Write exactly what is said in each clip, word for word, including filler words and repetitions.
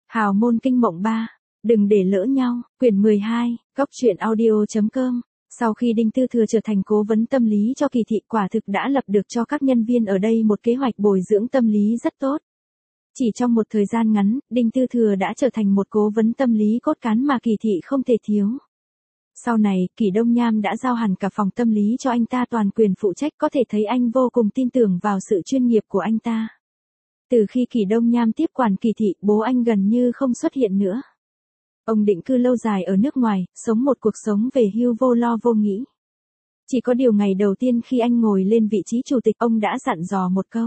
Hào môn kinh mộng ba. Đừng để lỡ nhau. Quyển mười hai, Cóc truyện audio chấm com. Sau khi Đinh Tư Thừa trở thành cố vấn tâm lý cho Kỳ Thị, quả thực đã lập được cho các nhân viên ở đây một kế hoạch bồi dưỡng tâm lý rất tốt. Chỉ trong một thời gian ngắn, Đinh Tư Thừa đã trở thành một cố vấn tâm lý cốt cán mà Kỳ Thị không thể thiếu. Sau này, Kỷ Đông Nham đã giao hẳn cả phòng tâm lý cho anh ta toàn quyền phụ trách, có thể thấy anh vô cùng tin tưởng vào sự chuyên nghiệp của anh ta. Từ khi Kỷ Đông Nham tiếp quản Kỳ Thị, bố anh gần như không xuất hiện nữa. Ông định cư lâu dài ở nước ngoài, sống một cuộc sống về hưu vô lo vô nghĩ. Chỉ có điều ngày đầu tiên khi anh ngồi lên vị trí chủ tịch, ông đã dặn dò một câu.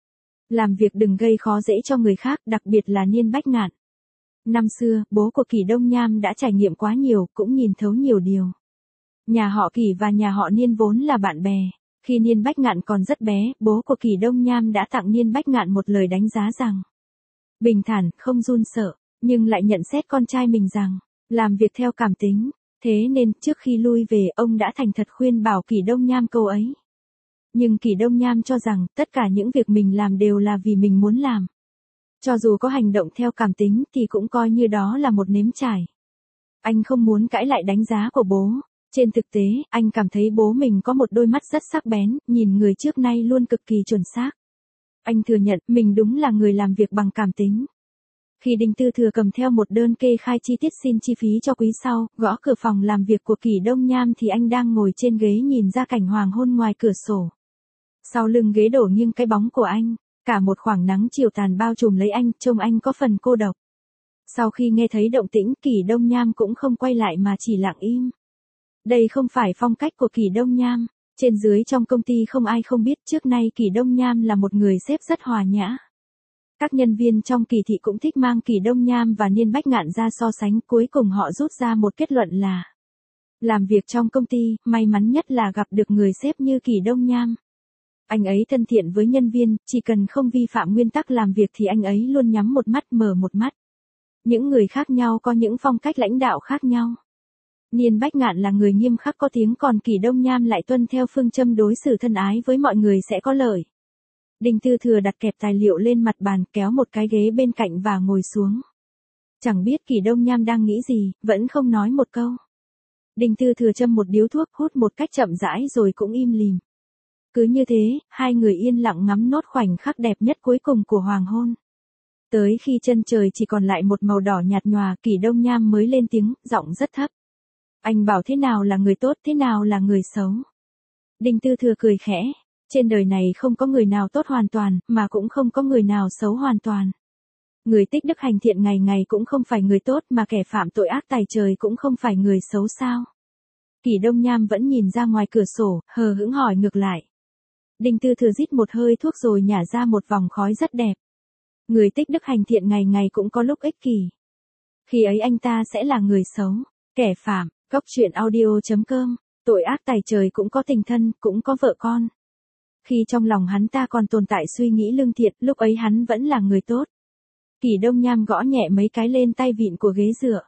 Làm việc đừng gây khó dễ cho người khác, đặc biệt là Niên Bách Ngạn. Năm xưa, bố của Kỷ Đông Nham đã trải nghiệm quá nhiều, cũng nhìn thấu nhiều điều. Nhà họ Kỷ và nhà họ Niên vốn là bạn bè. Khi Niên Bách Ngạn còn rất bé, bố của Kỷ Đông Nham đã tặng Niên Bách Ngạn một lời đánh giá rằng bình thản, không run sợ, nhưng lại nhận xét con trai mình rằng làm việc theo cảm tính. Thế nên, trước khi lui về, ông đã thành thật khuyên bảo Kỷ Đông Nham câu ấy. Nhưng Kỷ Đông Nham cho rằng tất cả những việc mình làm đều là vì mình muốn làm. Cho dù có hành động theo cảm tính thì cũng coi như đó là một nếm trải. Anh không muốn cãi lại đánh giá của bố. Trên thực tế, anh cảm thấy bố mình có một đôi mắt rất sắc bén, nhìn người trước nay luôn cực kỳ chuẩn xác. Anh thừa nhận mình đúng là người làm việc bằng cảm tính. Khi Đinh Tư Thừa cầm theo một đơn kê khai chi tiết xin chi phí cho quý sau, gõ cửa phòng làm việc của Kỷ Đông Nham thì anh đang ngồi trên ghế nhìn ra cảnh hoàng hôn ngoài cửa sổ. Sau lưng ghế đổ nghiêng cái bóng của anh, cả một khoảng nắng chiều tàn bao trùm lấy anh, trông anh có phần cô độc. Sau khi nghe thấy động tĩnh, Kỷ Đông Nham cũng không quay lại mà chỉ lặng im. Đây không phải phong cách của Kỷ Đông Nham. Trên dưới trong công ty không ai không biết trước nay Kỷ Đông Nham là một người sếp rất hòa nhã. Các nhân viên trong Kỳ Thị cũng thích mang Kỷ Đông Nham và Niên Bách Ngạn ra so sánh, cuối cùng họ rút ra một kết luận là làm việc trong công ty, may mắn nhất là gặp được người sếp như Kỷ Đông Nham. Anh ấy thân thiện với nhân viên, chỉ cần không vi phạm nguyên tắc làm việc thì anh ấy luôn nhắm một mắt mở một mắt. Những người khác nhau có những phong cách lãnh đạo khác nhau. Niên Bách Ngạn là người nghiêm khắc có tiếng, còn Kỷ Đông Nham lại tuân theo phương châm đối xử thân ái với mọi người sẽ có lợi. Đinh Tư Thừa đặt kẹp tài liệu lên mặt bàn, kéo một cái ghế bên cạnh và ngồi xuống. Chẳng biết Kỷ Đông Nham đang nghĩ gì, vẫn không nói một câu. Đinh Tư Thừa châm một điếu thuốc, hút một cách chậm rãi rồi cũng im lìm. Cứ như thế, hai người yên lặng ngắm nốt khoảnh khắc đẹp nhất cuối cùng của hoàng hôn. Tới khi chân trời chỉ còn lại một màu đỏ nhạt nhòa, Kỷ Đông Nham mới lên tiếng, giọng rất thấp. Anh bảo thế nào là người tốt, thế nào là người xấu? Đinh Tư Thừa cười khẽ. Trên đời này không có người nào tốt hoàn toàn, mà cũng không có người nào xấu hoàn toàn. Người tích đức hành thiện ngày ngày cũng không phải người tốt, mà kẻ phạm tội ác tày trời cũng không phải người xấu sao? Kỷ Đông Nham vẫn nhìn ra ngoài cửa sổ, hờ hững hỏi ngược lại. Đinh Tư Thừa rít một hơi thuốc rồi nhả ra một vòng khói rất đẹp. Người tích đức hành thiện ngày ngày cũng có lúc ích kỷ. Khi ấy anh ta sẽ là người xấu, kẻ phạm. Cóc truyện audio chấm com. Tội ác tày trời cũng có tình thân, cũng có vợ con. Khi trong lòng hắn ta còn tồn tại suy nghĩ lương thiện, lúc ấy hắn vẫn là người tốt. Kỷ Đông Nham gõ nhẹ mấy cái lên tay vịn của ghế dựa.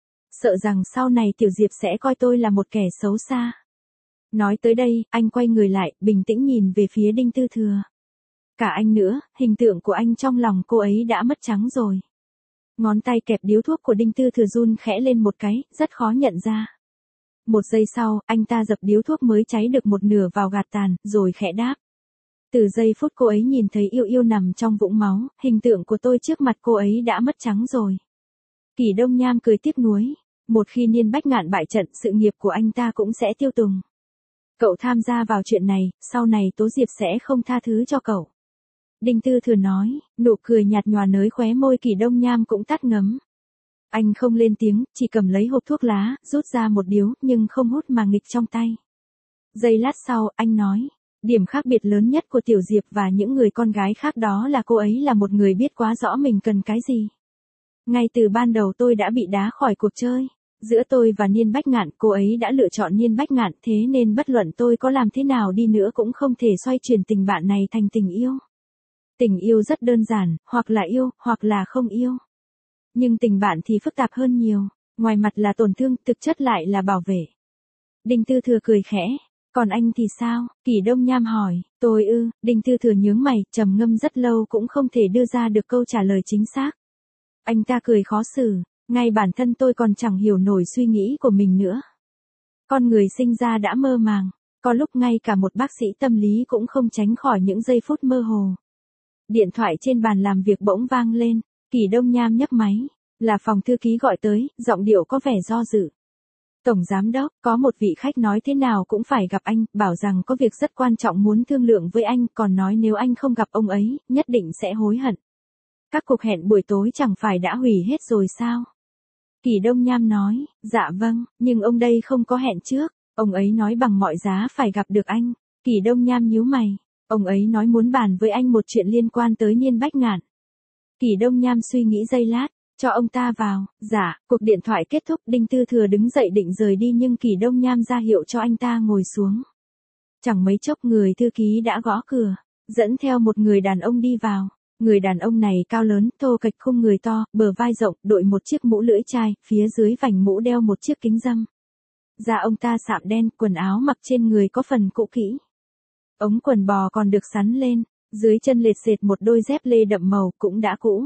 Sợ rằng sau này Tiểu Diệp sẽ coi tôi là một kẻ xấu xa. Nói tới đây, anh quay người lại, bình tĩnh nhìn về phía Đinh Tư Thừa. Cả anh nữa, hình tượng của anh trong lòng cô ấy đã mất trắng rồi. Ngón tay kẹp điếu thuốc của Đinh Tư Thừa run khẽ lên một cái, rất khó nhận ra. Một giây sau, anh ta dập điếu thuốc mới cháy được một nửa vào gạt tàn, rồi khẽ đáp. Từ giây phút cô ấy nhìn thấy yêu yêu nằm trong vũng máu, hình tượng của tôi trước mặt cô ấy đã mất trắng rồi. Kỷ Đông Nham cười tiếc nuối. Một khi Niên Bách Ngạn bại trận, sự nghiệp của anh ta cũng sẽ tiêu tùng. Cậu tham gia vào chuyện này, sau này Tố Diệp sẽ không tha thứ cho cậu. Đinh Tư Thừa nói, nụ cười nhạt nhòa nới khóe môi Kỷ Đông Nham cũng tắt ngấm. Anh không lên tiếng, chỉ cầm lấy hộp thuốc lá, rút ra một điếu, nhưng không hút mà nghịch trong tay. Giây lát sau, anh nói, điểm khác biệt lớn nhất của Tiểu Diệp và những người con gái khác đó là cô ấy là một người biết quá rõ mình cần cái gì. Ngay từ ban đầu tôi đã bị đá khỏi cuộc chơi. Giữa tôi và Niên Bách Ngạn, cô ấy đã lựa chọn Niên Bách Ngạn, thế nên bất luận tôi có làm thế nào đi nữa cũng không thể xoay chuyển tình bạn này thành tình yêu. Tình yêu rất đơn giản, hoặc là yêu, hoặc là không yêu. Nhưng tình bạn thì phức tạp hơn nhiều, ngoài mặt là tổn thương, thực chất lại là bảo vệ. Đinh Tư Thừa cười khẽ, còn anh thì sao? Kỷ Đông Nham hỏi, tôi ư, Đinh Tư Thừa nhướng mày, trầm ngâm rất lâu cũng không thể đưa ra được câu trả lời chính xác. Anh ta cười khó xử, ngay bản thân tôi còn chẳng hiểu nổi suy nghĩ của mình nữa. Con người sinh ra đã mơ màng, có lúc ngay cả một bác sĩ tâm lý cũng không tránh khỏi những giây phút mơ hồ. Điện thoại trên bàn làm việc bỗng vang lên, Kỳ Đông Nham nhấc máy, là phòng thư ký gọi tới, giọng điệu có vẻ do dự. Tổng giám đốc, có một vị khách nói thế nào cũng phải gặp anh, bảo rằng có việc rất quan trọng muốn thương lượng với anh, còn nói nếu anh không gặp ông ấy, nhất định sẽ hối hận. Các cuộc hẹn buổi tối chẳng phải đã hủy hết rồi sao? Kỳ Đông Nham nói, dạ vâng, nhưng ông đây không có hẹn trước, ông ấy nói bằng mọi giá phải gặp được anh. Kỳ Đông Nham nhíu mày, ông ấy nói muốn bàn với anh một chuyện liên quan tới Niên Bách Ngạn. Kỳ Đông Nham suy nghĩ giây lát, cho ông ta vào, dạ, cuộc điện thoại kết thúc, Đinh Tư Thừa đứng dậy định rời đi nhưng Kỳ Đông Nham ra hiệu cho anh ta ngồi xuống. Chẳng mấy chốc người thư ký đã gõ cửa, dẫn theo một người đàn ông đi vào. Người đàn ông này cao lớn, thô kệch, khung người to, bờ vai rộng, đội một chiếc mũ lưỡi chai, phía dưới vành mũ đeo một chiếc kính râm. Da ông ta sạm đen, quần áo mặc trên người có phần cũ kỹ. Ống quần bò còn được sắn lên, dưới chân lệt sệt một đôi dép lê đậm màu cũng đã cũ.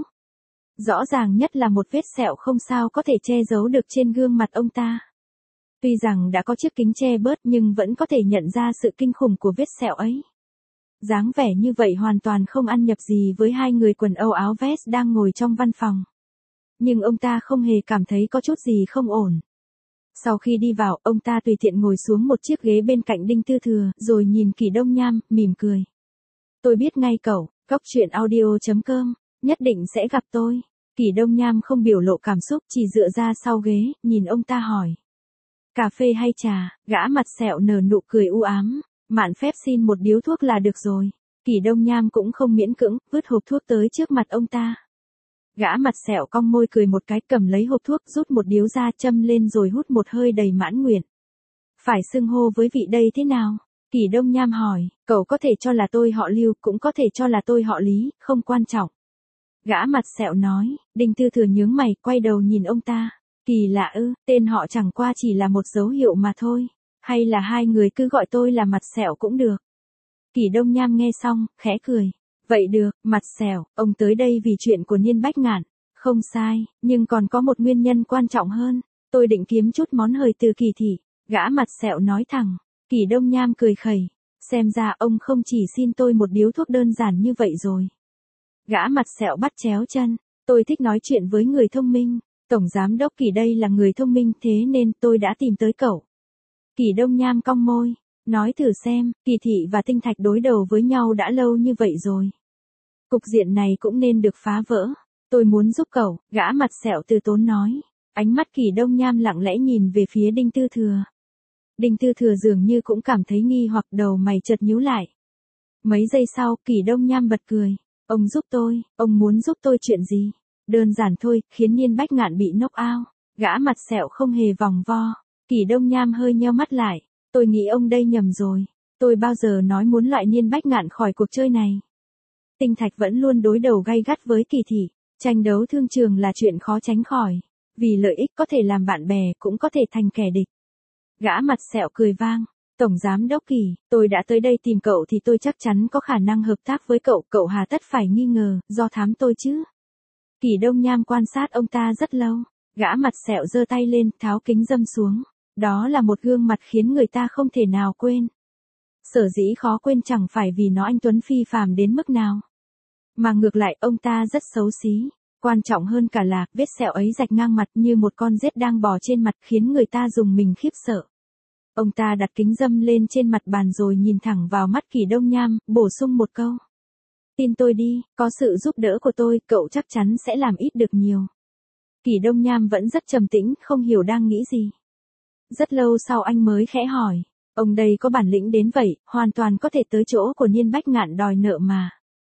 Rõ ràng nhất là một vết sẹo không sao có thể che giấu được trên gương mặt ông ta. Tuy rằng đã có chiếc kính che bớt nhưng vẫn có thể nhận ra sự kinh khủng của vết sẹo ấy. Dáng vẻ như vậy hoàn toàn không ăn nhập gì với hai người quần âu áo vest đang ngồi trong văn phòng. Nhưng ông ta không hề cảm thấy có chút gì không ổn. Sau khi đi vào, ông ta tùy tiện ngồi xuống một chiếc ghế bên cạnh Đinh Tư Thừa, rồi nhìn Kỳ Đông Nham, mỉm cười. Tôi biết ngay cậu, Cóc Truyện Audio chấm com, nhất định sẽ gặp tôi. Kỳ Đông Nham không biểu lộ cảm xúc, chỉ dựa ra sau ghế, nhìn ông ta hỏi. Cà phê hay trà? Gã mặt sẹo nở nụ cười u ám. Mạn phép xin một điếu thuốc là được rồi. Kỳ Đông Nham cũng không miễn cưỡng, vứt hộp thuốc tới trước mặt ông ta. Gã mặt sẹo cong môi cười một cái, cầm lấy hộp thuốc, rút một điếu ra, châm lên rồi hút một hơi đầy mãn nguyện. Phải xưng hô với vị đây thế nào? Kỳ Đông Nham hỏi, cậu có thể cho là tôi họ Lưu, cũng có thể cho là tôi họ Lý, không quan trọng. Gã mặt sẹo nói. Đinh Tư Thừa nhướng mày, quay đầu nhìn ông ta. Kỳ lạ ư, tên họ chẳng qua chỉ là một dấu hiệu mà thôi. Hay là hai người cứ gọi tôi là mặt sẹo cũng được. Kỳ Đông Nham nghe xong, khẽ cười. Vậy được, mặt sẹo, ông tới đây vì chuyện của Niên Bách Ngạn. Không sai, nhưng còn có một nguyên nhân quan trọng hơn. Tôi định kiếm chút món hời từ Kỳ thị. Gã mặt sẹo nói thẳng. Kỳ Đông Nham cười khẩy. Xem ra ông không chỉ xin tôi một điếu thuốc đơn giản như vậy rồi. Gã mặt sẹo bắt chéo chân. Tôi thích nói chuyện với người thông minh. Tổng giám đốc Kỳ đây là người thông minh, thế nên tôi đã tìm tới cậu. Kỳ Đông Nham cong môi, nói thử xem, Kỳ thị và Tinh Thạch đối đầu với nhau đã lâu như vậy rồi. Cục diện này cũng nên được phá vỡ. Tôi muốn giúp cậu, gã mặt sẹo từ tốn nói. Ánh mắt Kỳ Đông Nham lặng lẽ nhìn về phía Đinh Tư Thừa. Đinh Tư Thừa dường như cũng cảm thấy nghi hoặc, đầu mày chợt nhíu lại. Mấy giây sau, Kỳ Đông Nham bật cười. Ông giúp tôi, ông muốn giúp tôi chuyện gì? Đơn giản thôi, khiến Niên Bách Ngạn bị knock out. Gã mặt sẹo không hề vòng vo. Kỳ Đông Nham hơi nheo mắt lại. Tôi nghĩ ông đây nhầm rồi. Tôi bao giờ nói muốn loại Niên Bách Ngạn khỏi cuộc chơi này. Tinh Thạch vẫn luôn đối đầu gay gắt với Kỳ thị. Tranh đấu thương trường là chuyện khó tránh khỏi. Vì lợi ích có thể làm bạn bè, cũng có thể thành kẻ địch. Gã mặt sẹo cười vang. Tổng giám đốc Kỳ, tôi đã tới đây tìm cậu thì tôi chắc chắn có khả năng hợp tác với cậu. Cậu hà tất phải nghi ngờ, do thám tôi chứ. Kỳ Đông Nham quan sát ông ta rất lâu. Gã mặt sẹo giơ tay lên, tháo kính râm xuống. Đó là một gương mặt khiến người ta không thể nào quên. Sở dĩ khó quên chẳng phải vì nó anh tuấn phi phàm đến mức nào. Mà ngược lại ông ta rất xấu xí. Quan trọng hơn cả là, vết sẹo ấy rạch ngang mặt như một con rết đang bò trên mặt, khiến người ta dùng mình khiếp sợ. Ông ta đặt kính râm lên trên mặt bàn rồi nhìn thẳng vào mắt Kỳ Đông Nham, bổ sung một câu. Tin tôi đi, có sự giúp đỡ của tôi, cậu chắc chắn sẽ làm ít được nhiều. Kỳ Đông Nham vẫn rất trầm tĩnh, không hiểu đang nghĩ gì. Rất lâu sau anh mới khẽ hỏi, ông đây có bản lĩnh đến vậy, hoàn toàn có thể tới chỗ của Niên Bách Ngạn đòi nợ mà.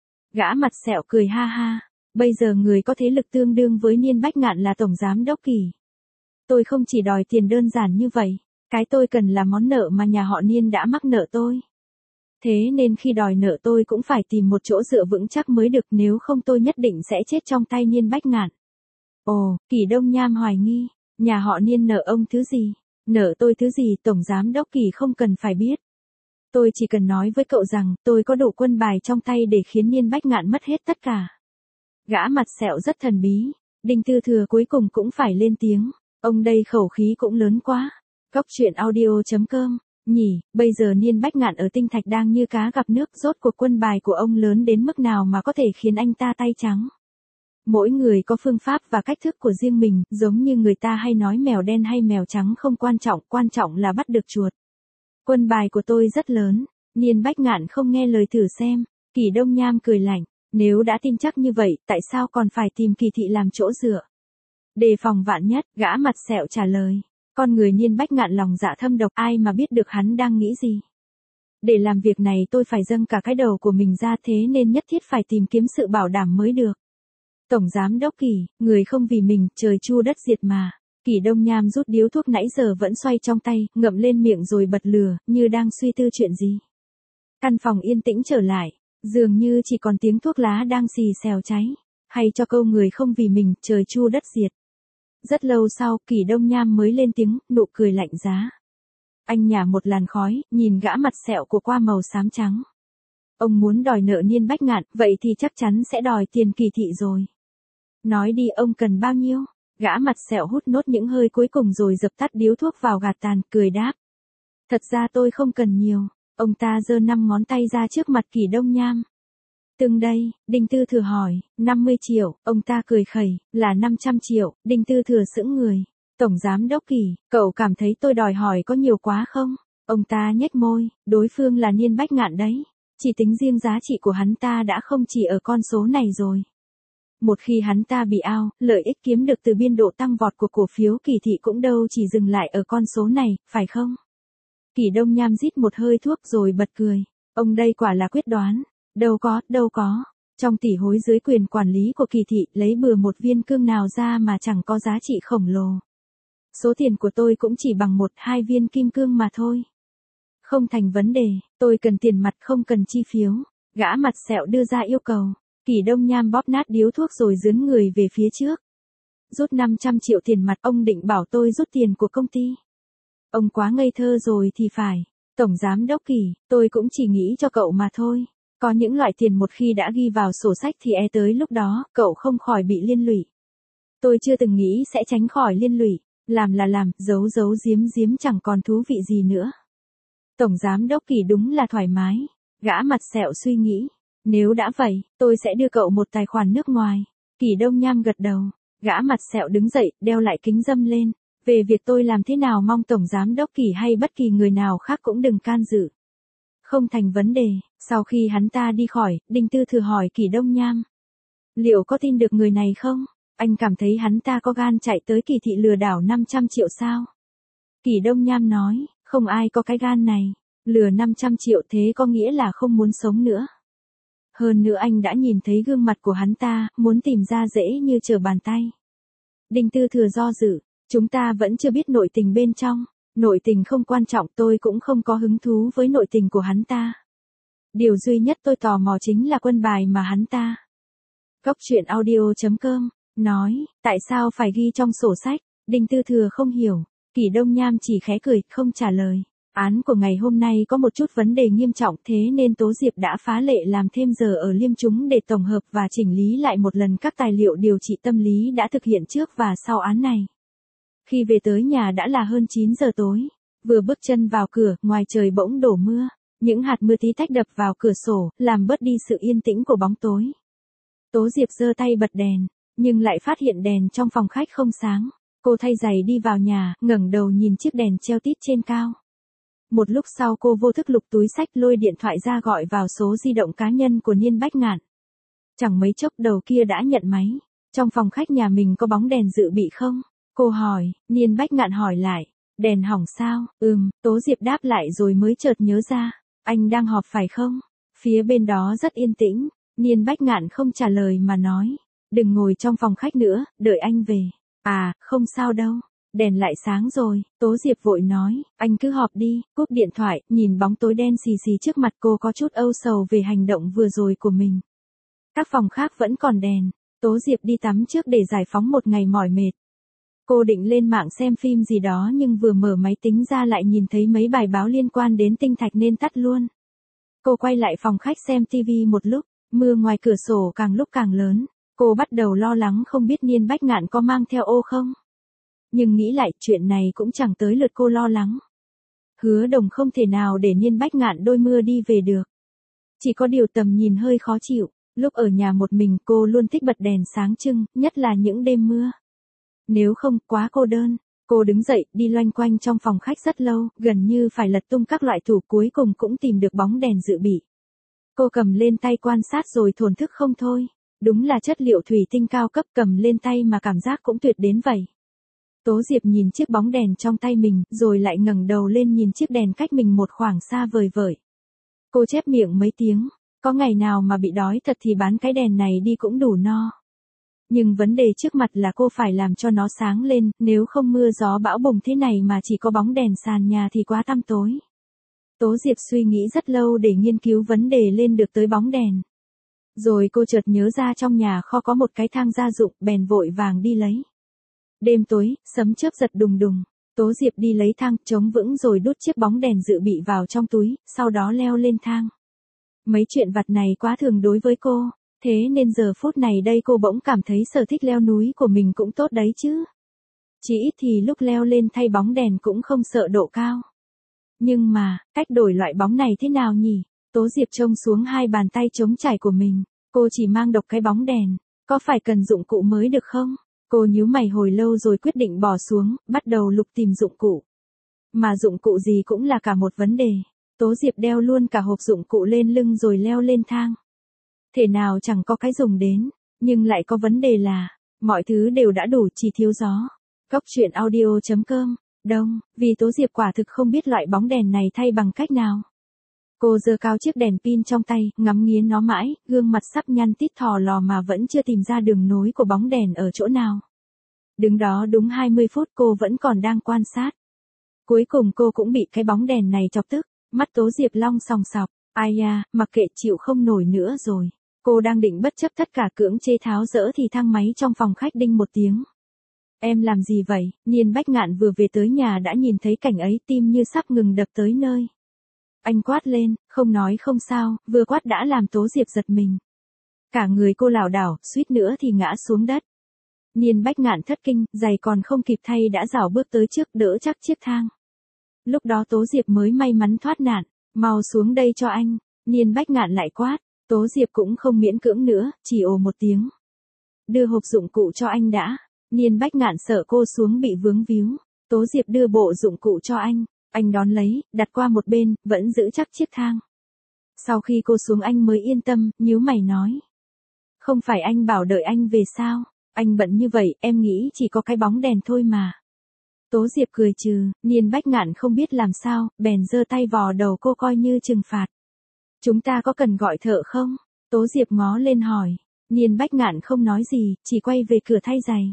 Gã mặt sẹo cười ha ha, bây giờ người có thế lực tương đương với Niên Bách Ngạn là tổng giám đốc Kỳ. Tôi không chỉ đòi tiền đơn giản như vậy, cái tôi cần là món nợ mà nhà họ Niên đã mắc nợ tôi. Thế nên khi đòi nợ tôi cũng phải tìm một chỗ dựa vững chắc mới được, nếu không tôi nhất định sẽ chết trong tay Niên Bách Ngạn. Ồ, Kỳ Đông Nham hoài nghi, nhà họ Niên nợ ông thứ gì? Nợ tôi thứ gì? Tổng giám đốc Kỳ không cần phải biết. Tôi chỉ cần nói với cậu rằng tôi có đủ quân bài trong tay để khiến Niên Bách Ngạn mất hết tất cả. Gã mặt sẹo rất thần bí, Đinh Tư Thừa cuối cùng cũng phải lên tiếng. Ông đây khẩu khí cũng lớn quá. Cóc truyện audio chấm com, nhỉ, bây giờ Niên Bách Ngạn ở tinh thạch đang như cá gặp nước, rốt cuộc quân bài của ông lớn đến mức nào mà có thể khiến anh ta tay trắng. Mỗi người có phương pháp và cách thức của riêng mình, giống như người ta hay nói mèo đen hay mèo trắng không quan trọng, quan trọng là bắt được chuột. Quân bài của tôi rất lớn, Niên Bách Ngạn không nghe lời thử xem. Kỷ Đông Nham cười lạnh, nếu đã tin chắc như vậy, tại sao còn phải tìm Kỳ Thị làm chỗ dựa? Đề phòng vạn nhất, gã mặt sẹo trả lời. Con người Niên Bách Ngạn lòng dạ thâm độc, ai mà biết được hắn đang nghĩ gì. Để làm việc này tôi phải dâng cả cái đầu của mình ra, thế nên nhất thiết phải tìm kiếm sự bảo đảm mới được. Tổng giám đốc Kỷ, người không vì mình, trời chu đất diệt mà. Kỷ Đông Nham rút điếu thuốc nãy giờ vẫn xoay trong tay, ngậm lên miệng rồi bật lửa, như đang suy tư chuyện gì. Căn phòng yên tĩnh trở lại, dường như chỉ còn tiếng thuốc lá đang xì xèo cháy, hay cho câu người không vì mình, trời chu đất diệt. Rất lâu sau, Kỷ Đông Nham mới lên tiếng, nụ cười lạnh giá. Anh nhả một làn khói, nhìn gã mặt sẹo của qua màu xám trắng. Ông muốn đòi nợ Niên Bách Ngạn, vậy thì chắc chắn sẽ đòi tiền Kỳ Thị rồi. Nói đi, ông cần bao nhiêu? Gã mặt sẹo hút nốt những hơi cuối cùng rồi dập tắt điếu thuốc vào gạt tàn, cười đáp. Thật ra tôi không cần nhiều. Ông ta giơ năm ngón tay ra trước mặt Kỷ Đông Nham. Từng đây, Đinh Tư Thừa hỏi, năm mươi triệu, ông ta cười khẩy, là năm trăm triệu, Đinh Tư Thừa sững người. Tổng giám đốc Kỷ, cậu cảm thấy tôi đòi hỏi có nhiều quá không? Ông ta nhếch môi, đối phương là Niên Bách Ngạn đấy. Chỉ tính riêng giá trị của hắn ta đã không chỉ ở con số này rồi. Một khi hắn ta bị ao, lợi ích kiếm được từ biên độ tăng vọt của cổ phiếu Kỳ Thị cũng đâu chỉ dừng lại ở con số này, phải không? Kỷ Đông Nham rít một hơi thuốc rồi bật cười. Ông đây quả là quyết đoán. Đâu có, đâu có. Trong tỷ hối dưới quyền quản lý của Kỳ Thị, lấy bừa một viên cương nào ra mà chẳng có giá trị khổng lồ. Số tiền của tôi cũng chỉ bằng một hai viên kim cương mà thôi. Không thành vấn đề, tôi cần tiền mặt không cần chi phiếu. Gã mặt sẹo đưa ra yêu cầu. Kỷ Đông Nham bóp nát điếu thuốc rồi dướn người về phía trước. Rút năm trăm triệu tiền mặt, ông định bảo tôi rút tiền của công ty. Ông quá ngây thơ rồi thì phải. Tổng giám đốc Kỷ, tôi cũng chỉ nghĩ cho cậu mà thôi. Có những loại tiền một khi đã ghi vào sổ sách thì e tới lúc đó, cậu không khỏi bị liên lụy. Tôi chưa từng nghĩ sẽ tránh khỏi liên lụy. Làm là làm, giấu giấu giếm giếm chẳng còn thú vị gì nữa. Tổng giám đốc Kỷ đúng là thoải mái. Gã mặt sẹo suy nghĩ. Nếu đã vậy, tôi sẽ đưa cậu một tài khoản nước ngoài. Kỷ Đông Nham gật đầu. Gã mặt sẹo đứng dậy, đeo lại kính râm lên. Về việc tôi làm thế nào mong Tổng Giám đốc Kỷ hay bất kỳ người nào khác cũng đừng can dự. Không thành vấn đề. Sau khi hắn ta đi khỏi, Đinh Tư Thừa hỏi Kỷ Đông Nham. Liệu có tin được người này không? Anh cảm thấy hắn ta có gan chạy tới Kỳ Thị lừa đảo năm trăm triệu sao? Kỷ Đông Nham nói, không ai có cái gan này. Lừa năm trăm triệu thế có nghĩa là không muốn sống nữa. Hơn nữa anh đã nhìn thấy gương mặt của hắn ta, muốn tìm ra dễ như trở bàn tay. Đinh Tư Thừa do dự, chúng ta vẫn chưa biết nội tình bên trong. Nội tình không quan trọng, tôi cũng không có hứng thú với nội tình của hắn ta. Điều duy nhất tôi tò mò chính là quân bài mà hắn ta. Cóc truyện audio chấm com nói, tại sao phải ghi trong sổ sách? Đinh Tư Thừa không hiểu. Kỷ Đông Nham chỉ khẽ cười, không trả lời. Án của ngày hôm nay có một chút vấn đề nghiêm trọng, thế nên Tố Diệp đã phá lệ làm thêm giờ ở Liêm Chúng để tổng hợp và chỉnh lý lại một lần các tài liệu điều trị tâm lý đã thực hiện trước và sau án này. Khi về tới nhà đã là hơn chín giờ tối. Vừa bước chân vào cửa, ngoài trời bỗng đổ mưa. Những hạt mưa tí tách đập vào cửa sổ, làm bớt đi sự yên tĩnh của bóng tối. Tố Diệp giơ tay bật đèn, nhưng lại phát hiện đèn trong phòng khách không sáng. Cô thay giày đi vào nhà, ngẩng đầu nhìn chiếc đèn treo tít trên cao. Một lúc sau cô vô thức lục túi xách lôi điện thoại ra gọi vào số di động cá nhân của Niên Bách Ngạn. Chẳng mấy chốc đầu kia đã nhận máy. Trong phòng khách nhà mình có bóng đèn dự bị không? Cô hỏi, Niên Bách Ngạn hỏi lại. Đèn hỏng sao? Ừm, Tố Diệp đáp lại rồi mới chợt nhớ ra. Anh đang họp phải không? Phía bên đó rất yên tĩnh. Niên Bách Ngạn không trả lời mà nói. Đừng ngồi trong phòng khách nữa, đợi anh về. À, không sao đâu. Đèn lại sáng rồi, Tố Diệp vội nói, anh cứ họp đi, cúp điện thoại, nhìn bóng tối đen xì xì trước mặt cô có chút âu sầu về hành động vừa rồi của mình. Các phòng khác vẫn còn đèn, Tố Diệp đi tắm trước để giải phóng một ngày mỏi mệt. Cô định lên mạng xem phim gì đó nhưng vừa mở máy tính ra lại nhìn thấy mấy bài báo liên quan đến tinh thạch nên tắt luôn. Cô quay lại phòng khách xem tivi một lúc, mưa ngoài cửa sổ càng lúc càng lớn. Cô bắt đầu lo lắng không biết Niên Bách Ngạn có mang theo ô không. Nhưng nghĩ lại chuyện này cũng chẳng tới lượt cô lo lắng. Hứa Đồng không thể nào để Niên Bách Ngạn đôi mưa đi về được. Chỉ có điều tầm nhìn hơi khó chịu, lúc ở nhà một mình cô luôn thích bật đèn sáng trưng, nhất là những đêm mưa. Nếu không quá cô đơn, cô đứng dậy đi loanh quanh trong phòng khách rất lâu, gần như phải lật tung các loại tủ cuối cùng cũng tìm được bóng đèn dự bị. Cô cầm lên tay quan sát rồi thổn thức không thôi. Đúng là chất liệu thủy tinh cao cấp, cầm lên tay mà cảm giác cũng tuyệt đến vậy. Tố Diệp nhìn chiếc bóng đèn trong tay mình, rồi lại ngẩng đầu lên nhìn chiếc đèn cách mình một khoảng xa vời vợi. Cô chép miệng mấy tiếng, có ngày nào mà bị đói thật thì bán cái đèn này đi cũng đủ no. Nhưng vấn đề trước mặt là cô phải làm cho nó sáng lên, nếu không mưa gió bão bùng thế này mà chỉ có bóng đèn sàn nhà thì quá tăm tối. Tố Diệp suy nghĩ rất lâu để nghiên cứu vấn đề lên được tới bóng đèn. Rồi cô chợt nhớ ra trong nhà kho có một cái thang gia dụng, bèn vội vàng đi lấy. Đêm tối, sấm chớp giật đùng đùng. Tố Diệp đi lấy thang, chống vững rồi đút chiếc bóng đèn dự bị vào trong túi, sau đó leo lên thang. Mấy chuyện vặt này quá thường đối với cô, thế nên giờ phút này đây cô bỗng cảm thấy sở thích leo núi của mình cũng tốt đấy chứ. Chỉ ít thì lúc leo lên thay bóng đèn cũng không sợ độ cao. Nhưng mà, cách đổi loại bóng này thế nào nhỉ? Tố Diệp trông xuống hai bàn tay trống trải của mình, cô chỉ mang độc cái bóng đèn, có phải cần dụng cụ mới được không? Cô nhíu mày hồi lâu rồi quyết định bỏ xuống, bắt đầu lục tìm dụng cụ. Mà dụng cụ gì cũng là cả một vấn đề. Tố Diệp đeo luôn cả hộp dụng cụ lên lưng rồi leo lên thang. Thể nào chẳng có cái dùng đến, nhưng lại có vấn đề là, mọi thứ đều đã đủ chỉ thiếu gió. Góc truyện audio chấm com, đông, vì Tố Diệp quả thực không biết loại bóng đèn này thay bằng cách nào. Cô giơ cao chiếc đèn pin trong tay, ngắm nghía nó mãi, gương mặt sắp nhăn tít thò lò mà vẫn chưa tìm ra đường nối của bóng đèn ở chỗ nào. Đứng đó đúng hai mươi phút cô vẫn còn đang quan sát. Cuối cùng cô cũng bị cái bóng đèn này chọc tức, mắt Tố Diệp long sòng sọc, ai da, mặc kệ chịu không nổi nữa rồi. Cô đang định bất chấp tất cả cưỡng chế tháo dỡ thì thang máy trong phòng khách đinh một tiếng. Em làm gì vậy? Niên Bách Ngạn vừa về tới nhà đã nhìn thấy cảnh ấy, tim như sắp ngừng đập tới nơi. Anh quát lên, không nói không sao, vừa quát đã làm Tố Diệp giật mình. Cả người cô lảo đảo, suýt nữa thì ngã xuống đất. Niên Bách Ngạn thất kinh, giày còn không kịp thay đã rảo bước tới trước đỡ chắc chiếc thang. Lúc đó Tố Diệp mới may mắn thoát nạn, mau xuống đây cho anh. Niên Bách Ngạn lại quát, Tố Diệp cũng không miễn cưỡng nữa, chỉ ồ một tiếng. Đưa hộp dụng cụ cho anh đã. Niên Bách Ngạn sợ cô xuống bị vướng víu. Tố Diệp đưa bộ dụng cụ cho anh. Anh đón lấy, đặt qua một bên, vẫn giữ chắc chiếc thang. Sau khi cô xuống anh mới yên tâm, nhíu mày nói. Không phải anh bảo đợi anh về sao? Anh bận như vậy, em nghĩ chỉ có cái bóng đèn thôi mà. Tố Diệp cười trừ, Niên Bách Ngạn không biết làm sao, bèn giơ tay vò đầu cô coi như trừng phạt. Chúng ta có cần gọi thợ không? Tố Diệp ngó lên hỏi. Niên Bách Ngạn không nói gì, chỉ quay về cửa thay giày.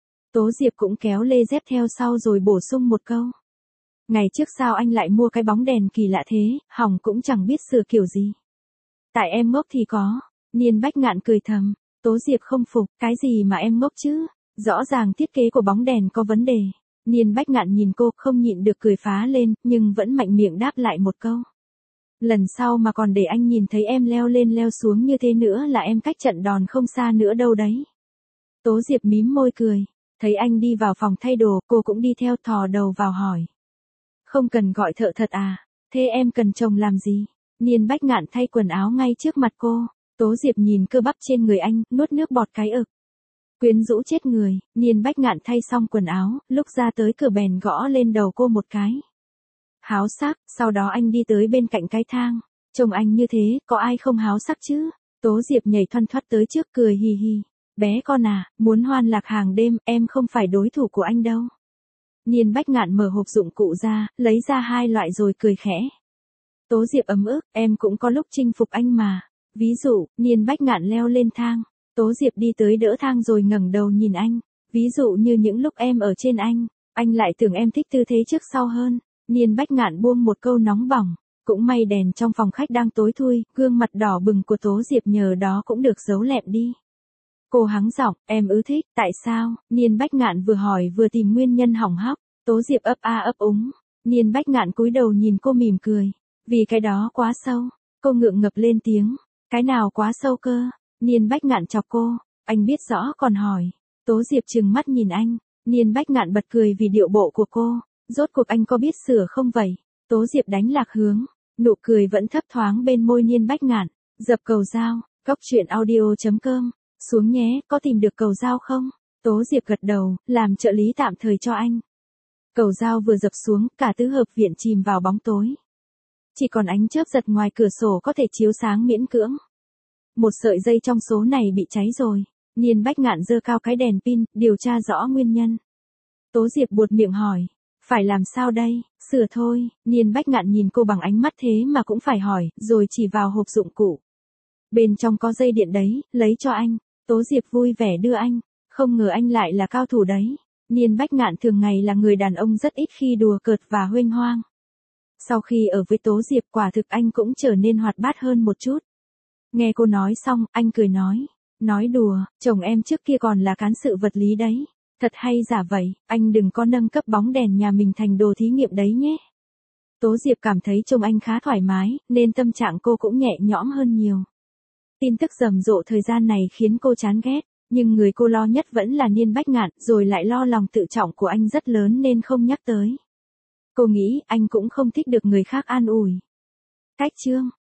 Tố Diệp cũng kéo lê dép theo sau rồi bổ sung một câu. Ngày trước sao anh lại mua cái bóng đèn kỳ lạ thế, hỏng cũng chẳng biết sửa kiểu gì. Tại em ngốc thì có. Niên Bách Ngạn cười thầm. Tố Diệp không phục, cái gì mà em ngốc chứ? Rõ ràng thiết kế của bóng đèn có vấn đề. Niên Bách Ngạn nhìn cô không nhịn được cười phá lên, nhưng vẫn mạnh miệng đáp lại một câu. Lần sau mà còn để anh nhìn thấy em leo lên leo xuống như thế nữa là em cách trận đòn không xa nữa đâu đấy. Tố Diệp mím môi cười. Thấy anh đi vào phòng thay đồ, cô cũng đi theo thò đầu vào hỏi. Không cần gọi thợ thật à? Thế em cần chồng làm gì? Niên Bách Ngạn thay quần áo ngay trước mặt cô. Tố Diệp nhìn cơ bắp trên người anh, nuốt nước bọt cái ực. Quyến rũ chết người. Niên Bách Ngạn thay xong quần áo, lúc ra tới cửa bèn gõ lên đầu cô một cái. Háo sắc, sau đó anh đi tới bên cạnh cái thang. Trông anh như thế, có ai không háo sắc chứ? Tố Diệp nhảy thoăn thoắt tới trước cười hì hì. Bé con à, muốn hoan lạc hàng đêm, em không phải đối thủ của anh đâu. Niên Bách Ngạn mở hộp dụng cụ ra, lấy ra hai loại rồi cười khẽ. Tố Diệp ấm ức, em cũng có lúc chinh phục anh mà. Ví dụ, Niên Bách Ngạn leo lên thang. Tố Diệp đi tới đỡ thang rồi ngẩng đầu nhìn anh. Ví dụ như những lúc em ở trên anh, anh lại tưởng em thích tư thế trước sau hơn. Niên Bách Ngạn buông một câu nóng bỏng. Cũng may đèn trong phòng khách đang tối thui, gương mặt đỏ bừng của Tố Diệp nhờ đó cũng được giấu lẹm đi. Cô hắng giọng, em ư thích, tại sao? Niên Bách Ngạn vừa hỏi vừa tìm nguyên nhân hỏng hóc. Tố Diệp ấp a ấp úng. Niên Bách Ngạn cúi đầu nhìn cô mỉm cười. Vì cái đó quá sâu. Cô ngượng ngập lên tiếng. Cái nào quá sâu cơ? Niên Bách Ngạn chọc cô. Anh biết rõ còn hỏi. Tố Diệp trừng mắt nhìn anh. Niên Bách Ngạn bật cười vì điệu bộ của cô. Rốt cuộc anh có biết sửa không vậy? Tố Diệp đánh lạc hướng. Nụ cười vẫn thấp thoáng bên môi Niên Bách Ngạn. Dập cầu dao. Cóc truyện audio chấm com. Xuống nhé, có tìm được cầu dao không? Tố Diệp gật đầu, làm trợ lý tạm thời cho anh. Cầu dao vừa dập xuống, cả tứ hợp viện chìm vào bóng tối. Chỉ còn ánh chớp giật ngoài cửa sổ có thể chiếu sáng miễn cưỡng. Một sợi dây trong số này bị cháy rồi. Niên Bách Ngạn giơ cao cái đèn pin, điều tra rõ nguyên nhân. Tố Diệp buột miệng hỏi. Phải làm sao đây? Sửa thôi. Niên Bách Ngạn nhìn cô bằng ánh mắt thế mà cũng phải hỏi, rồi chỉ vào hộp dụng cụ. Bên trong có dây điện đấy, lấy cho anh. Tố Diệp vui vẻ đưa anh. Không ngờ anh lại là cao thủ đấy. Niên Bách Ngạn thường ngày là người đàn ông rất ít khi đùa cợt và huênh hoang. Sau khi ở với Tố Diệp quả thực anh cũng trở nên hoạt bát hơn một chút. Nghe cô nói xong, anh cười nói. Nói đùa, chồng em trước kia còn là cán sự vật lý đấy. Thật hay giả vậy, anh đừng có nâng cấp bóng đèn nhà mình thành đồ thí nghiệm đấy nhé. Tố Diệp cảm thấy trông anh khá thoải mái, nên tâm trạng cô cũng nhẹ nhõm hơn nhiều. Tin tức rầm rộ thời gian này khiến cô chán ghét, nhưng người cô lo nhất vẫn là Niên Bách Ngạn, rồi lại lo lòng tự trọng của anh rất lớn nên không nhắc tới. Cô nghĩ anh cũng không thích được người khác an ủi. Cách chương